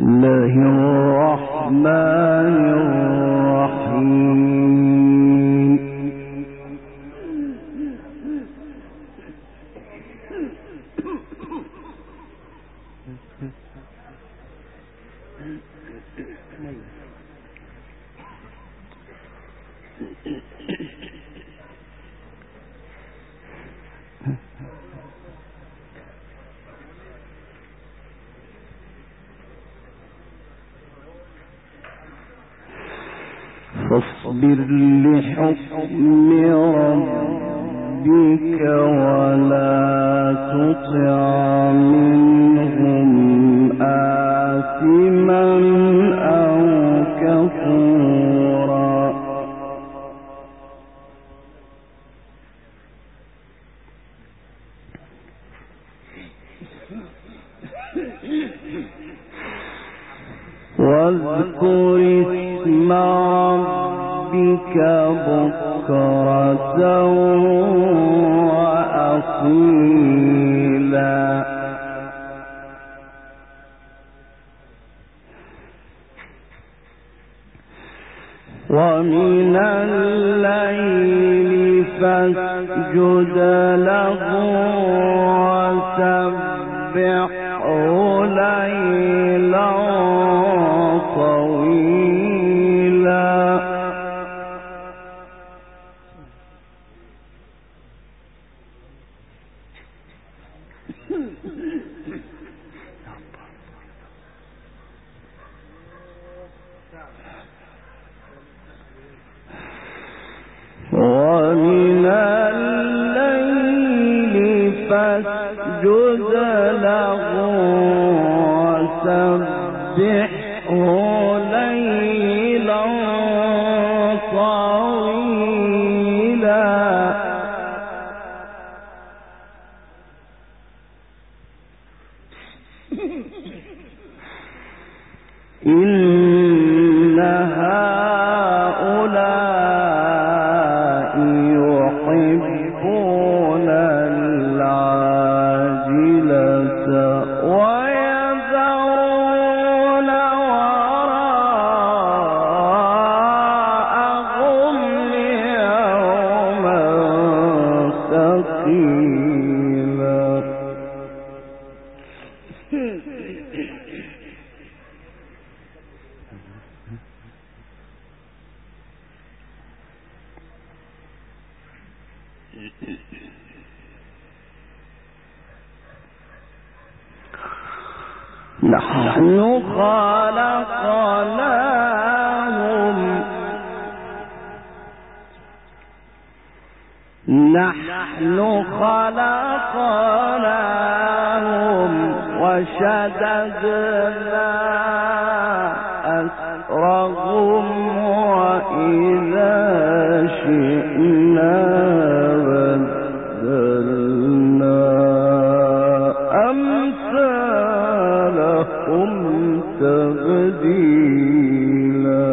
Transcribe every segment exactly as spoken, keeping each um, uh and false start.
الله الرحمن الرحيم. فاصبر لحكم ربك ولا تطع منهم آثما أو كفورا. واذكر اسم ربك بكرة وأصيلا. ومن الليل فاسجد له وسبحه ليلا طويلا. ومن الليل فاسجد له وسبحه ليلا طويلا. إن هؤلاء يحبون العاجلة ويذرون وراءهم يوما ثقيلا. نحن خلقناهم نحن خلقناهم وشددنا أسرهم وإذا شئنا بدلنا أمثالهم تبديلا.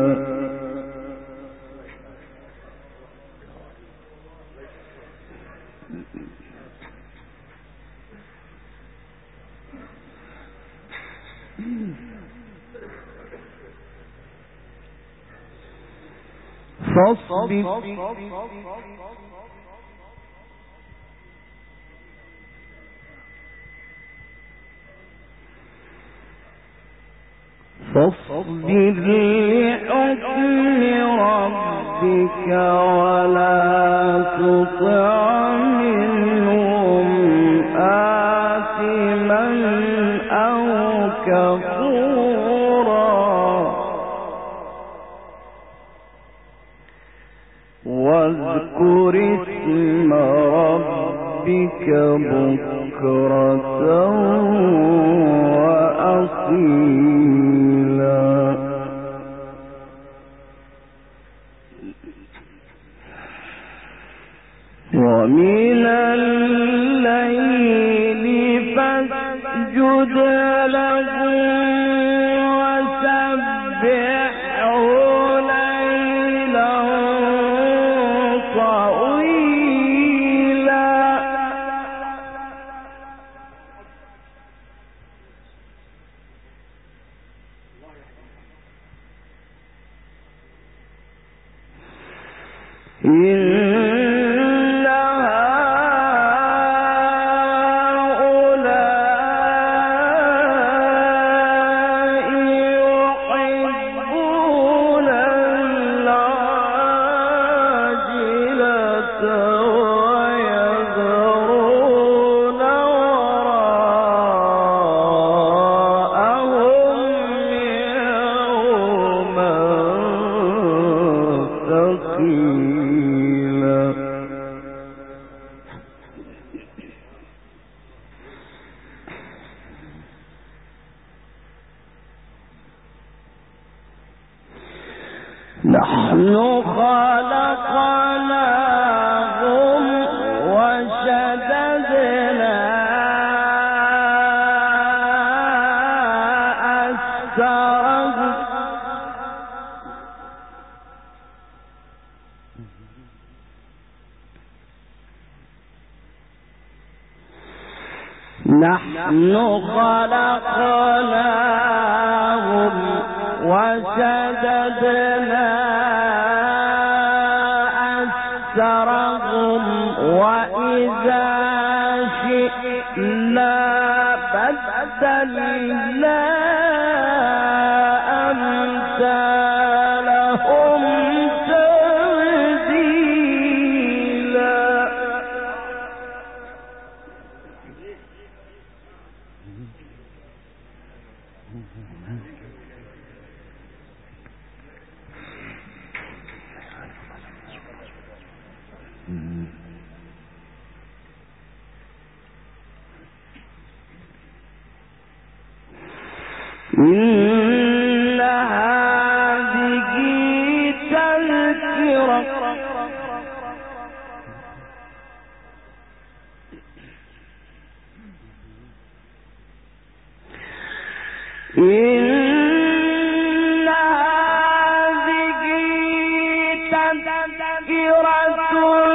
فاصبر فاصبر لحكم ربك ولا تطع منهم آثما أو كفورا. واذكر اسم ربك بكرة وأصيلا. ومن الليل فاسجد له وسبحه ليلا طويلا. نحن خلقناهم وشددنا أسرهم نحن خلقناهم وشددنا أسرهم وإذا شئنا بدلنا أمثالهم تبديلا. إن هذه تذكرة إن هذه تذكرة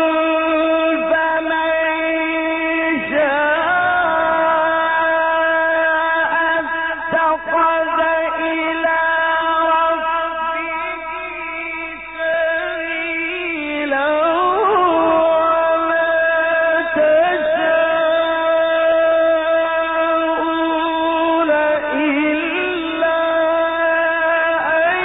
فمن شاء اتخذ إلى ربه سبيلا وما تشاءون إلا أن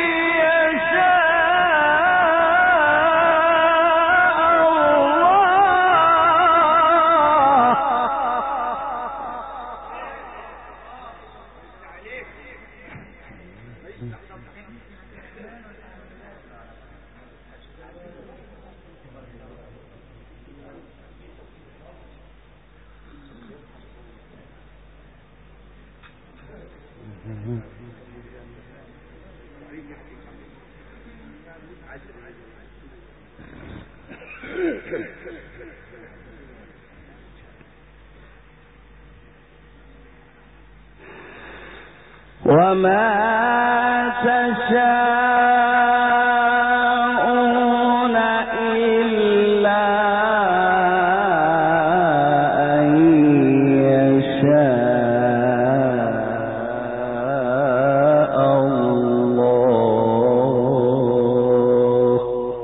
وما تشاءون إلا أن يشاء الله.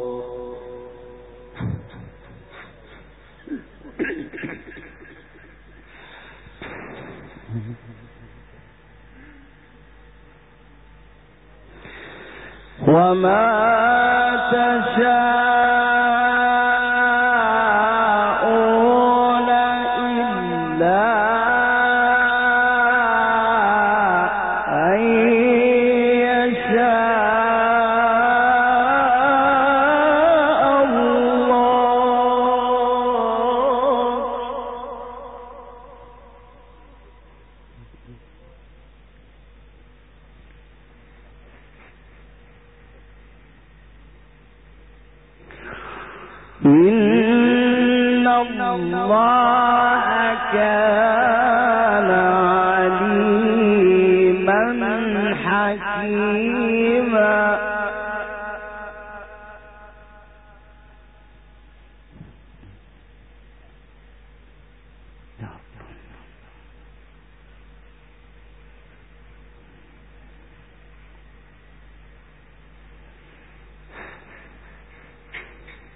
وما تشاءون إلا أن يشاء الله. إن الله كان عليما حكيما.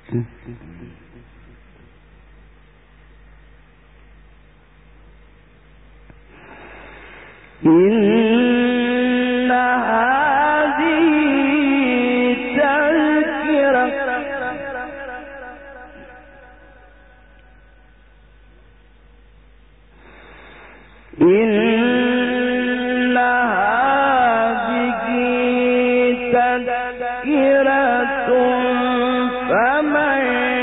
إن هذه تذكرة إن هذه تذكرة فمن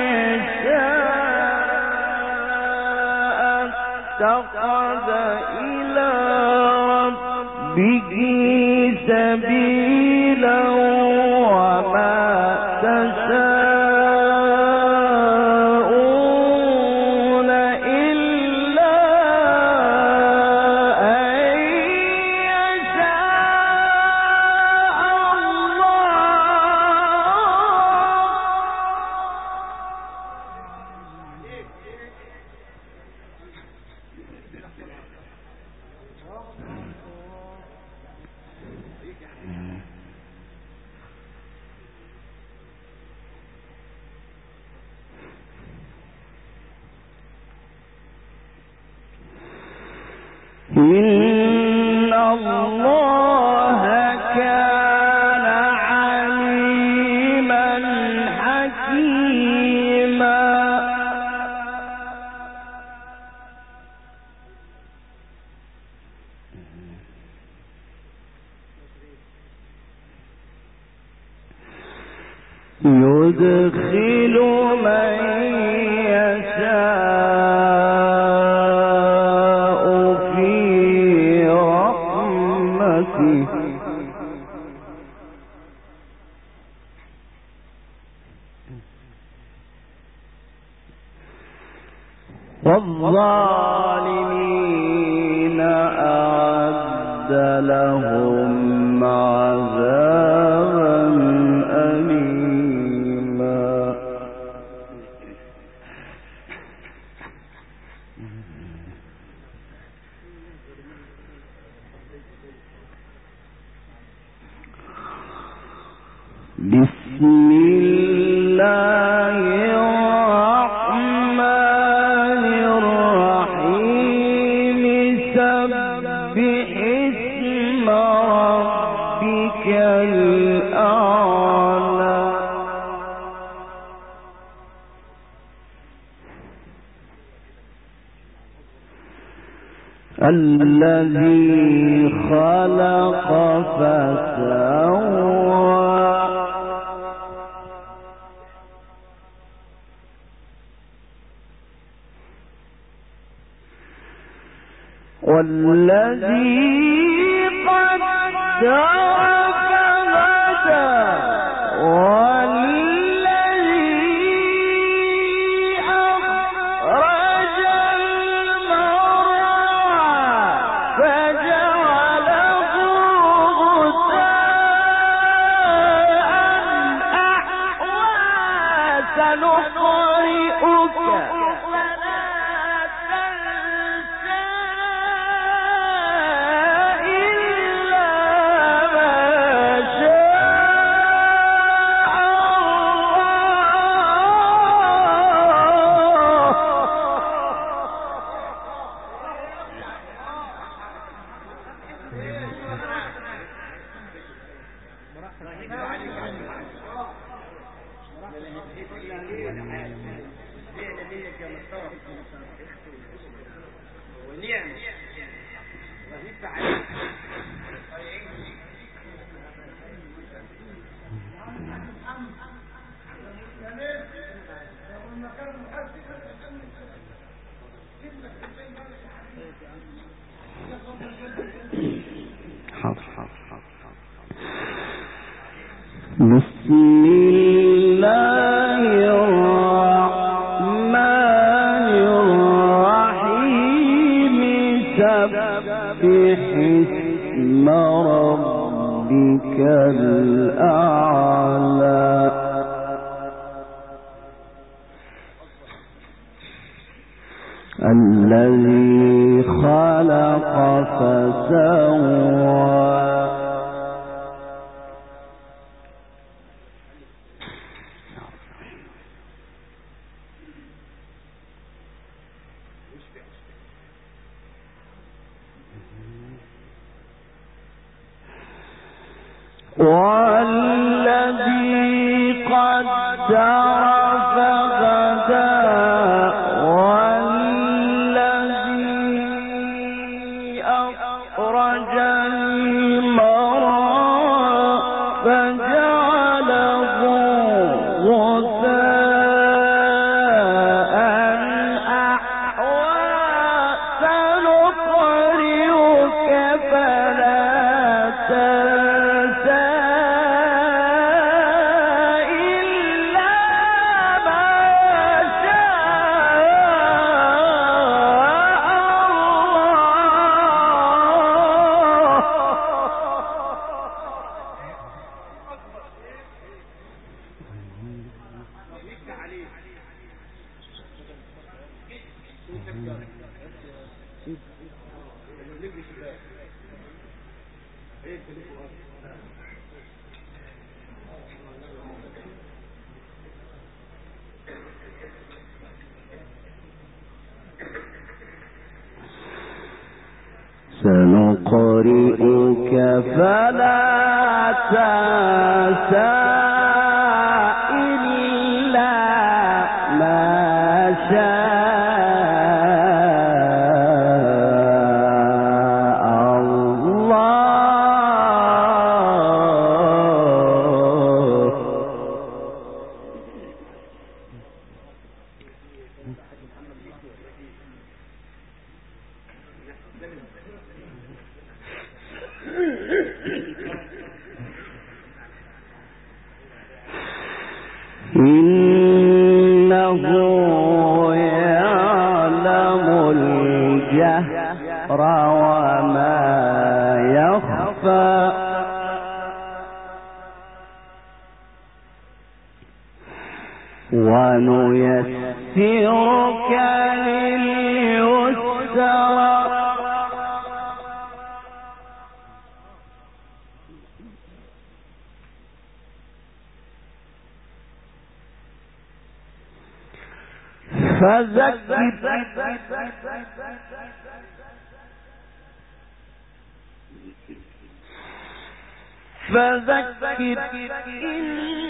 شاء اتخذ إلى ربه سبيلا وما تشاءون إلا أن يشاء إن الله كان عليما حكيما يدخل من يشاء في رحمته والظالمين أعد لهم عذابا أليما. بسم الله الرحمن الرحيم سبح اسم ربك الأعلى الذي خلق فسوى والذي قدر فهدى والذي أخرج المرعى فجعله غثاء أحوى سنقرئك بسم الله الرحمن الرحيم سبح اسم ربك الأعلى الذي خلق فسوى والذي قدر فهدى والذي أخرج المرعى فجعله غثاء أحوى سنقرئك فلا تنسى إلا ما شاء سنقرئك فلا تنسى إلا ما شاء الله. إنه يعلم الجهر وما يخفى ونيسرك لليسرى فذكر فذكر إن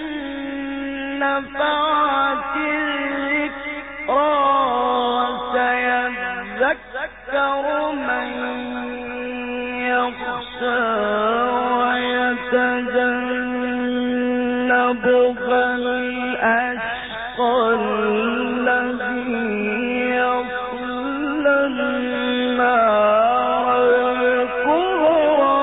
نفعت الذكرى سيذكر من يخشى ويتجنبها الأشقى الذي يصلى النار الكبرى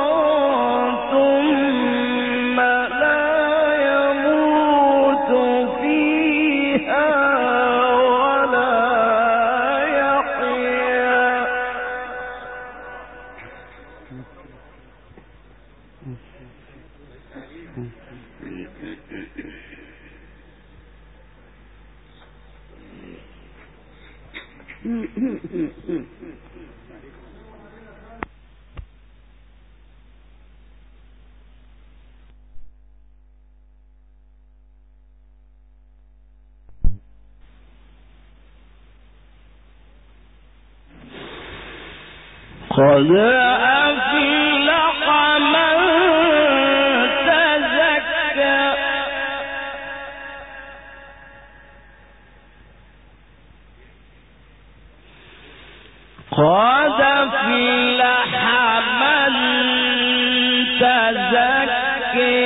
ثم لا يموت فيها ولا يحيا. قد أفلح من تزكى قد أفلح من تزكى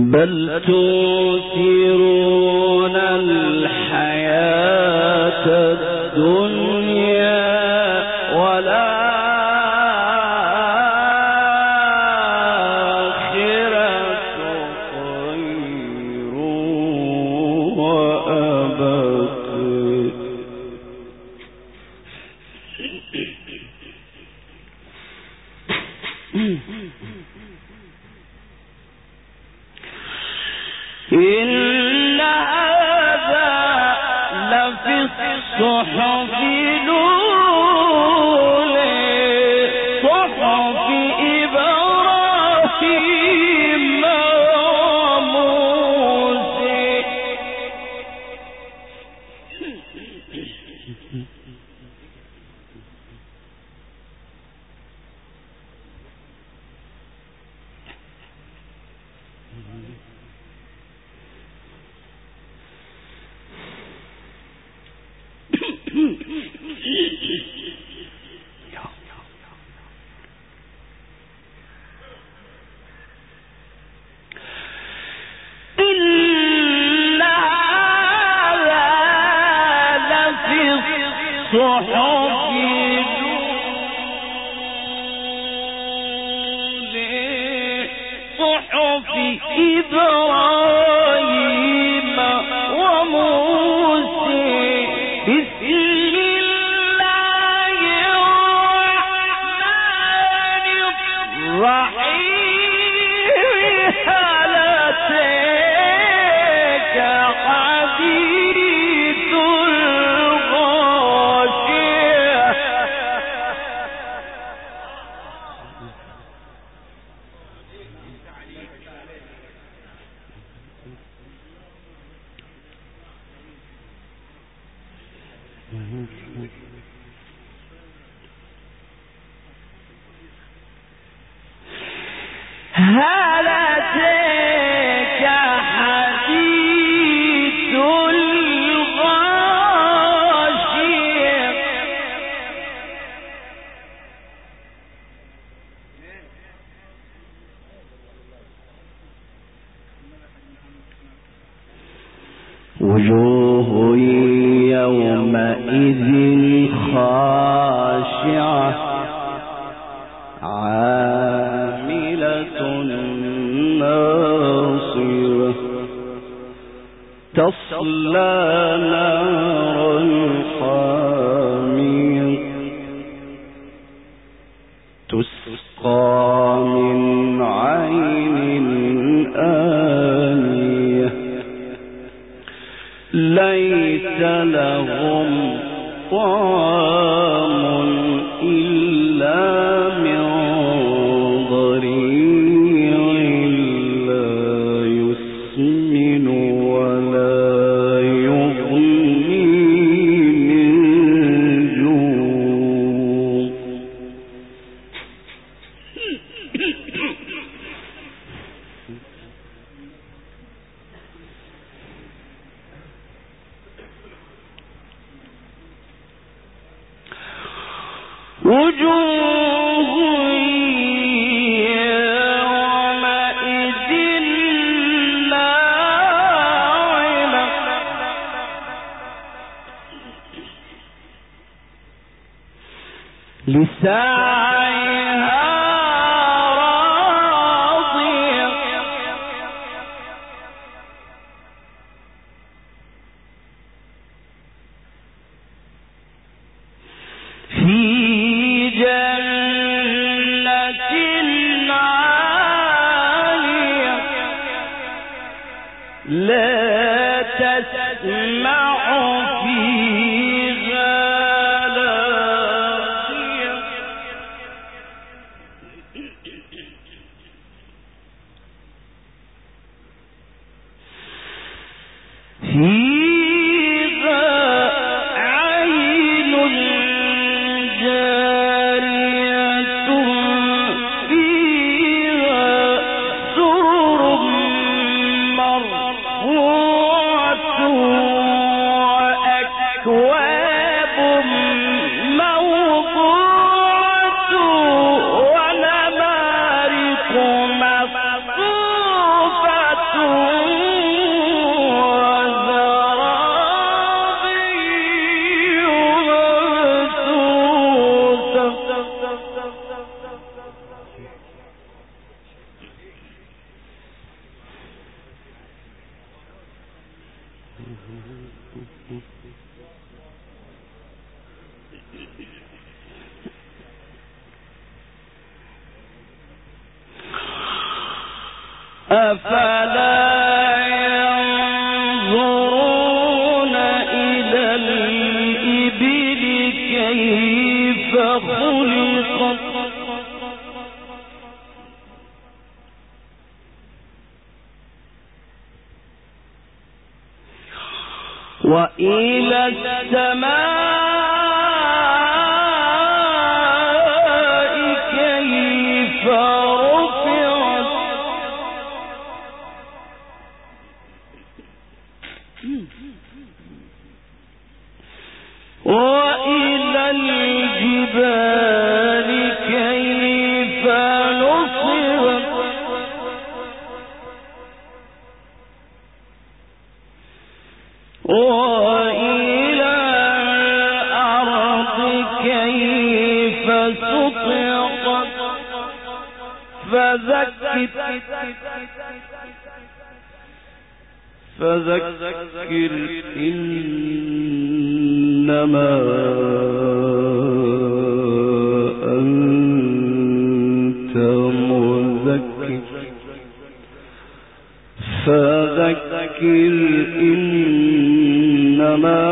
بل تؤثرون الحياة الدنيا والآخرة خير وأبقى. إن هذا لفي الصحف الأولى صحف إبراهيم وموسى. إن هذا لفي الصحف الأولى صحف إبراهيم وموسى. بسم الله الرحمن الرحيم. هل أتاك حديث الغاشية. هل أتاك حديث الغاشية. وجوه يومئذ خاشعة عاملة ناصبة تصلى نارا حامية تسقى من عين آنية ليس لهم طعام إلا من ضريع لا يسمن ولا يغني من جوع. وجوه يومئذ ناعمة لسعيها راضية في جنة عالية لا تسمع فيها لاغية فيها عين جارية فيها سرر مرفوعة وأكواب موضوعة ونمارق مصفوفة أفلا ينظرون إلى الإبل كيف خلقت وإلى السماء كيف رفعت وإلى الجبال كيف نصبت وإلى الأرض كيف سطحت فذكر فذكر إنما أنت مذكر فذكر إنما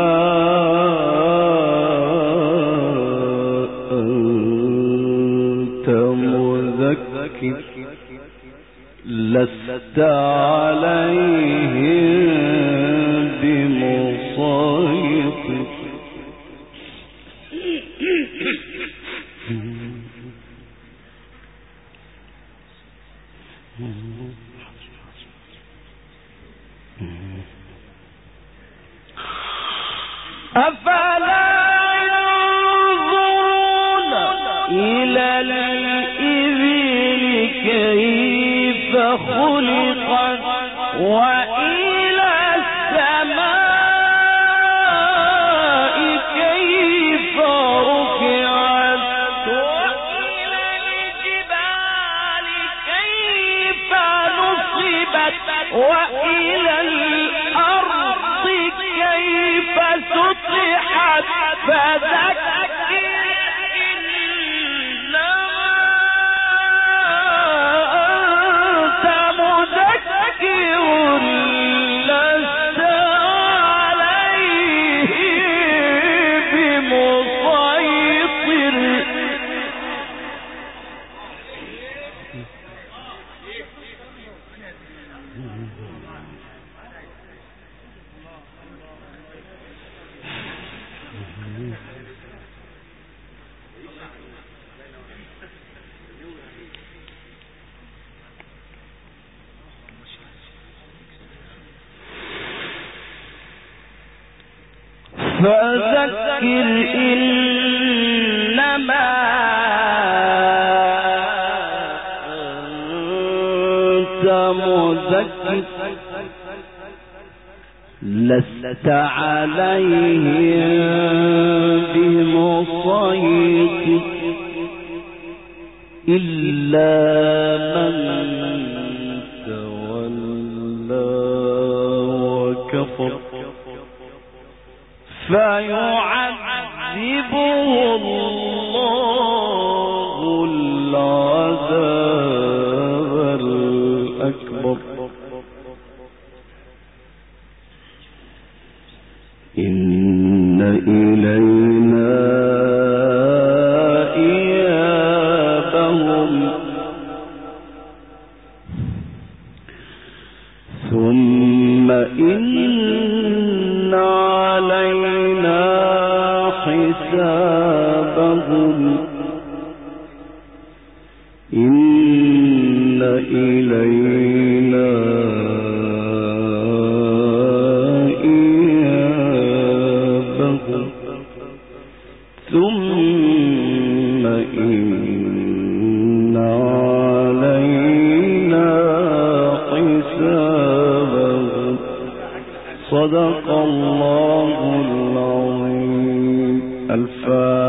أنت مذكر لست عليهم بمسيطر أفلا ينظرون إلى الإبل كيف خلقت وإلى السماء كيف رفعت وإلى الجبال كيف نصبت وإلى الأرض كيف سطحت فذكر إنما أنت مذكر لست عليه بمسيطر فذكر إنما أنت مذكر لست عليهم بمسيطر إلا من تولى وكفر فيعذبه الله العذاب الأكبر إن إلينا إيابهم ثم إن علينا حسابهم إن إلينا إيابهم ثم إن علينا حسابهم صدق الله العظيم. الفاتحة.